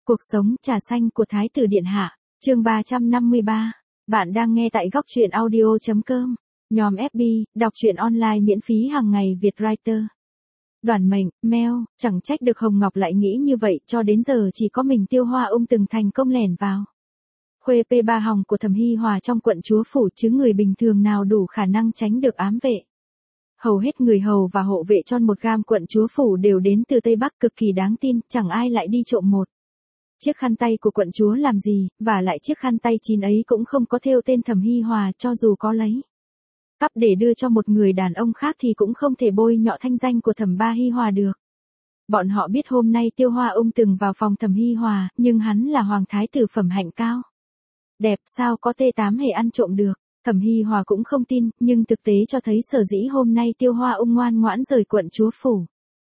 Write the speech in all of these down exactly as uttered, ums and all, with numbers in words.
Cuộc sống trà xanh của Thái tử Điện Hạ, chương ba trăm năm mươi ba. Bạn đang nghe tại góc truyện audio chấm com. Nhóm ép bê, đọc truyện online miễn phí hàng ngày Việt Writer. Đoàn mệnh, mail, chẳng trách được Hồng Ngọc lại nghĩ như vậy, cho đến giờ chỉ có mình Tiêu Hoa Ung từng thành công lẻn vào. Khuê P ba hòng của Thẩm Hy Hòa trong quận chúa phủ, chứ người bình thường nào đủ khả năng tránh được ám vệ. Hầu hết người hầu và hộ vệ trong một gam quận chúa phủ đều đến từ Tây Bắc, cực kỳ đáng tin, chẳng ai lại đi trộm một chiếc khăn tay của quận chúa làm gì, và lại chiếc khăn tay chín ấy cũng không có thêu tên Thẩm Hy Hòa, cho dù có lấy cắp để đưa cho một người đàn ông khác thì cũng không thể bôi nhọ thanh danh của Thẩm Ba Hy Hòa được. Bọn họ biết hôm nay Tiêu Hoa Ung từng vào phòng Thẩm Hy Hòa, nhưng hắn là hoàng thái tử phẩm hạnh cao đẹp, sao có tê tám hề ăn trộm được. Thẩm Hy Hòa cũng không tin, nhưng thực tế cho thấy sở dĩ hôm nay Tiêu Hoa Ung ngoan ngoãn rời quận chúa phủ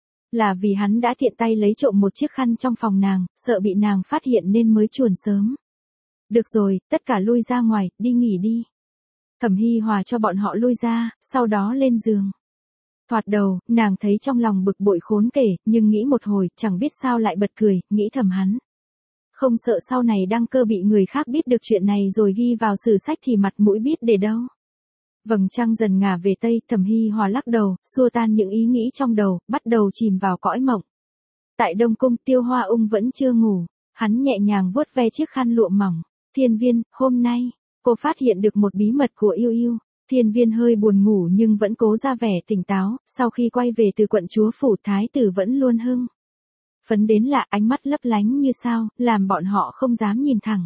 là vì hắn đã tiện tay lấy trộm một chiếc khăn trong phòng nàng, sợ bị nàng phát hiện nên mới chuồn sớm. Được rồi, tất cả lui ra ngoài, đi nghỉ đi. Thẩm Hy Hòa cho bọn họ lui ra, sau đó lên giường. Thoạt đầu, nàng thấy trong lòng bực bội khốn kể, nhưng nghĩ một hồi, chẳng biết sao lại bật cười, nghĩ thầm hắn không sợ sau này đăng cơ bị người khác biết được chuyện này rồi ghi vào sử sách thì mặt mũi biết để đâu. Vầng trăng dần ngả về tây, Thẩm Hy Hòa lắc đầu, xua tan những ý nghĩ trong đầu, bắt đầu chìm vào cõi mộng. Tại Đông Cung, Tiêu Hoa Ung vẫn chưa ngủ, hắn nhẹ nhàng vuốt ve chiếc khăn lụa mỏng. Thiên Viên, hôm nay, cô phát hiện được một bí mật của yêu yêu. Thiên Viên hơi buồn ngủ nhưng vẫn cố ra vẻ tỉnh táo, sau khi quay về từ quận chúa phủ, thái tử vẫn luôn hưng phấn đến lạ, ánh mắt lấp lánh như sao, làm bọn họ không dám nhìn thẳng.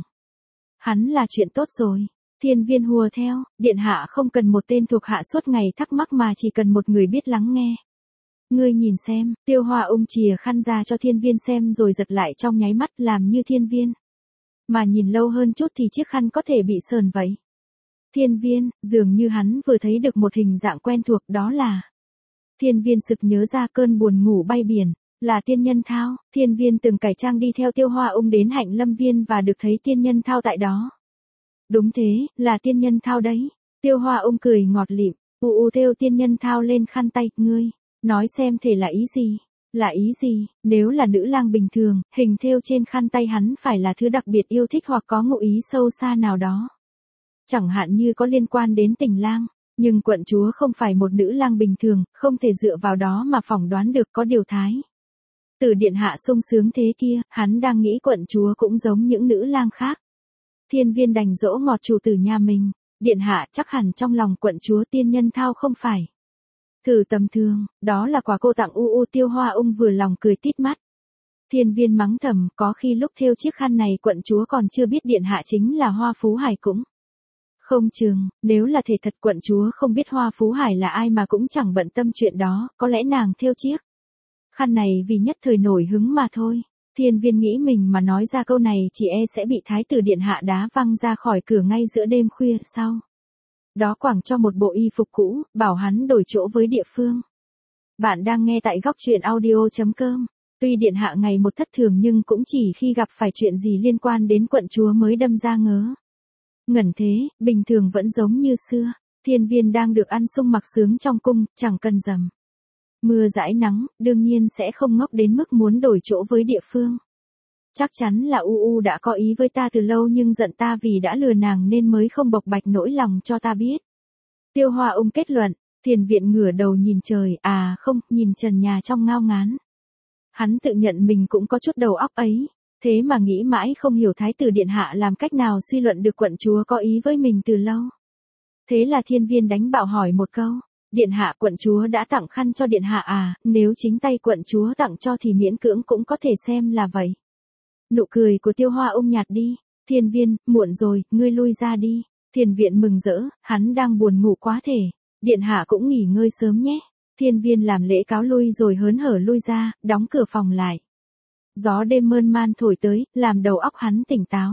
Hắn là chuyện tốt rồi. Thiên Viên hùa theo, điện hạ không cần một tên thuộc hạ suốt ngày thắc mắc mà chỉ cần một người biết lắng nghe. Ngươi nhìn xem, Tiêu Hoa Ung chìa khăn ra cho Thiên Viên xem rồi giật lại trong nháy mắt, làm như Thiên Viên mà nhìn lâu hơn chút thì chiếc khăn có thể bị sờn vậy. Thiên Viên, dường như hắn vừa thấy được một hình dạng quen thuộc, đó là... Thiên Viên sực nhớ ra cơn buồn ngủ bay biển, là Tiên Nhân Thao. Thiên Viên từng cải trang đi theo Tiêu Hoa Ung đến Hạnh Lâm Viên và được thấy Tiên Nhân Thao tại đó. Đúng thế, là Tiên Nhân Thao đấy. Tiêu Hoa Ung cười ngọt lịm, u u thêu Tiên Nhân Thao lên khăn tay. Ngươi nói xem thể là ý gì? Là ý gì? Nếu là nữ lang bình thường, hình thêu trên khăn tay hắn phải là thứ đặc biệt yêu thích hoặc có ngụ ý sâu xa nào đó. Chẳng hạn như có liên quan đến tình lang, nhưng quận chúa không phải một nữ lang bình thường, không thể dựa vào đó mà phỏng đoán được có điều thái tử điện hạ sung sướng thế kia, hắn đang nghĩ quận chúa cũng giống những nữ lang khác. Thiên Viên đành dỗ ngọt chủ tử nhà mình, điện hạ chắc hẳn trong lòng quận chúa Tiên Nhân Thao không phải thử tầm thường, đó là quà cô tặng u u. Tiêu Hoa Ung vừa lòng cười tít mắt. Thiên Viên mắng thầm, có khi lúc thêu chiếc khăn này quận chúa còn chưa biết điện hạ chính là Hoa Phú Hải cũng không chừng. Nếu là thể thật quận chúa không biết Hoa Phú Hải là ai mà cũng chẳng bận tâm chuyện đó, có lẽ nàng thêu chiếc khăn này vì nhất thời nổi hứng mà thôi. Thiên Viên nghĩ mình mà nói ra câu này chỉ e sẽ bị thái tử điện hạ đá văng ra khỏi cửa ngay giữa đêm khuya. Sau đó quẳng cho một bộ y phục cũ, bảo hắn đổi chỗ với địa phương. Bạn đang nghe tại góc truyện audio chấm com. Tuy điện hạ ngày một thất thường nhưng cũng chỉ khi gặp phải chuyện gì liên quan đến quận chúa mới đâm ra ngớ ngẩn thế, bình thường vẫn giống như xưa. Thiên Viên đang được ăn sung mặc sướng trong cung, chẳng cần dầm mưa dãi nắng, đương nhiên sẽ không ngốc đến mức muốn đổi chỗ với địa phương. Chắc chắn là u u đã có ý với ta từ lâu nhưng giận ta vì đã lừa nàng nên mới không bộc bạch nỗi lòng cho ta biết. Tiêu Hoa Ung kết luận. Tiền Viện ngửa đầu nhìn trời, à không, nhìn trần nhà trong ngao ngán. Hắn tự nhận mình cũng có chút đầu óc ấy, thế mà nghĩ mãi không hiểu thái tử điện hạ làm cách nào suy luận được quận chúa có ý với mình từ lâu. Thế là Thiên Viên đánh bạo hỏi một câu. Điện hạ, quận chúa đã tặng khăn cho điện hạ à? Nếu chính tay quận chúa tặng cho thì miễn cưỡng cũng có thể xem là vậy. Nụ cười của Tiêu Hoa Ung nhạt đi. Thiên Viên, muộn rồi, ngươi lui ra đi. Tiền Viện mừng rỡ, hắn đang buồn ngủ quá thể. Điện hạ cũng nghỉ ngơi sớm nhé. Thiên Viên làm lễ cáo lui rồi hớn hở lui ra, đóng cửa phòng lại. Gió đêm mơn man thổi tới, làm đầu óc hắn tỉnh táo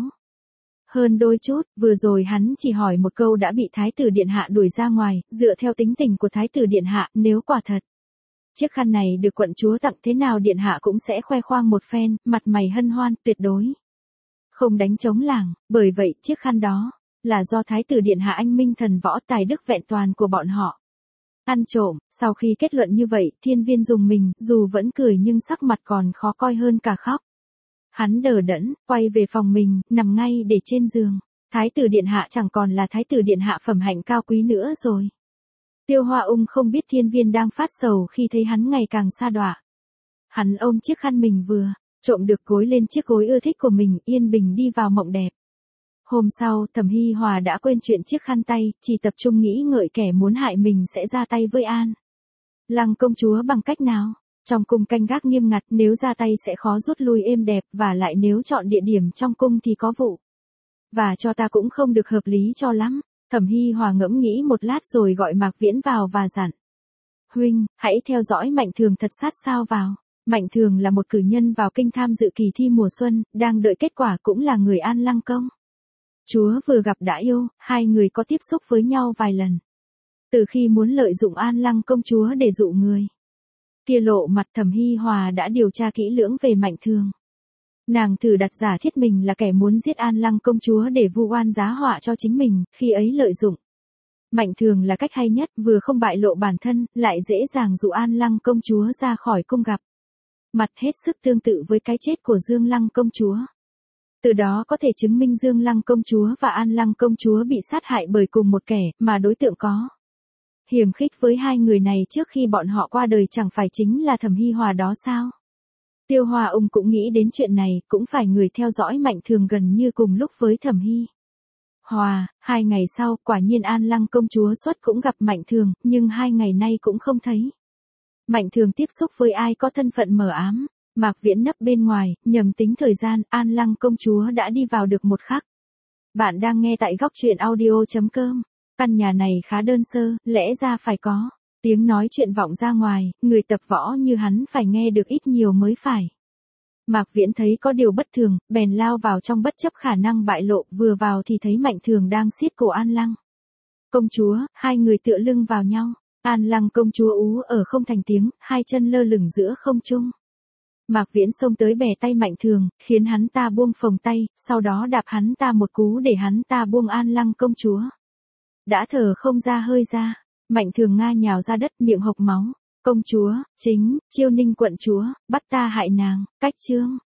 hơn đôi chút. Vừa rồi hắn chỉ hỏi một câu đã bị thái tử điện hạ đuổi ra ngoài. Dựa theo tính tình của thái tử điện hạ, nếu quả thật chiếc khăn này được quận chúa tặng, thế nào điện hạ cũng sẽ khoe khoang một phen, mặt mày hân hoan, tuyệt đối không đánh trống làng. Bởi vậy chiếc khăn đó là do thái tử điện hạ anh minh thần võ, tài đức vẹn toàn của bọn họ ăn trộm. Sau khi kết luận như vậy, Thiên Viên dùng mình, dù vẫn cười nhưng sắc mặt còn khó coi hơn cả khóc. Hắn đờ đẫn, quay về phòng mình, nằm ngay để trên giường. Thái tử điện hạ chẳng còn là thái tử điện hạ phẩm hạnh cao quý nữa rồi. Tiêu Hoa Ung không biết Thiên Viên đang phát sầu khi thấy hắn ngày càng sa đọa. Hắn ôm chiếc khăn mình vừa trộm được gối lên chiếc gối ưa thích của mình, yên bình đi vào mộng đẹp. Hôm sau, Thẩm Hi Hòa đã quên chuyện chiếc khăn tay, chỉ tập trung nghĩ ngợi kẻ muốn hại mình sẽ ra tay với An Lăng công chúa bằng cách nào. Trong cung canh gác nghiêm ngặt, nếu ra tay sẽ khó rút lui êm đẹp, và lại nếu chọn địa điểm trong cung thì có vụ và cho ta cũng không được hợp lý cho lắm. Thẩm Hi Hòa ngẫm nghĩ một lát rồi gọi Mạc Viễn vào và dặn: Huynh, hãy theo dõi Mạnh Thường thật sát sao vào. Mạnh Thường là một cử nhân vào kinh tham dự kỳ thi mùa xuân, đang đợi kết quả, cũng là người An Lăng công chúa vừa gặp đã yêu, hai người có tiếp xúc với nhau vài lần. Từ khi muốn lợi dụng An Lăng công chúa để dụ người kia lộ mặt, Thẩm Hi Hòa đã điều tra kỹ lưỡng về Mạnh Thường. Nàng thử đặt giả thiết mình là kẻ muốn giết An Lăng công chúa để vu oan giá họa cho chính mình, khi ấy lợi dụng Mạnh Thường là cách hay nhất, vừa không bại lộ bản thân, lại dễ dàng dụ An Lăng công chúa ra khỏi cung gặp mặt, hết sức tương tự với cái chết của Dương Lăng công chúa. Từ đó có thể chứng minh Dương Lăng công chúa và An Lăng công chúa bị sát hại bởi cùng một kẻ, mà đối tượng có hiềm khích với hai người này trước khi bọn họ qua đời chẳng phải chính là Thẩm Hi Hòa đó sao? Tiêu Hoa Ung cũng nghĩ đến chuyện này, cũng phải người theo dõi Mạnh Thường gần như cùng lúc với Thẩm Hi Hòa. Hai ngày sau, quả nhiên An Lăng công chúa xuất cũng gặp Mạnh Thường, nhưng hai ngày nay cũng không thấy Mạnh Thường tiếp xúc với ai có thân phận mờ ám. Mạc Viễn nấp bên ngoài, nhầm tính thời gian, An Lăng công chúa đã đi vào được một khắc. Bạn đang nghe tại góc truyện audio chấm com. Căn nhà này khá đơn sơ, lẽ ra phải có tiếng nói chuyện vọng ra ngoài, người tập võ như hắn phải nghe được ít nhiều mới phải. Mạc Viễn thấy có điều bất thường, bèn lao vào trong bất chấp khả năng bại lộ, vừa vào thì thấy Mạnh Thường đang siết cổ An Lăng công chúa, hai người tựa lưng vào nhau. An Lăng công chúa ú ở không thành tiếng, hai chân lơ lửng giữa không trung. Mạc Viễn xông tới bẻ tay Mạnh Thường, khiến hắn ta buông phồng tay, sau đó đạp hắn ta một cú để hắn ta buông An Lăng công chúa. Đã thở không ra hơi ra, Mạnh Thường nga nhào ra đất, miệng hộc máu. Công chúa, chính, Chiêu Ninh quận chúa, bắt ta hại nàng. Cách chương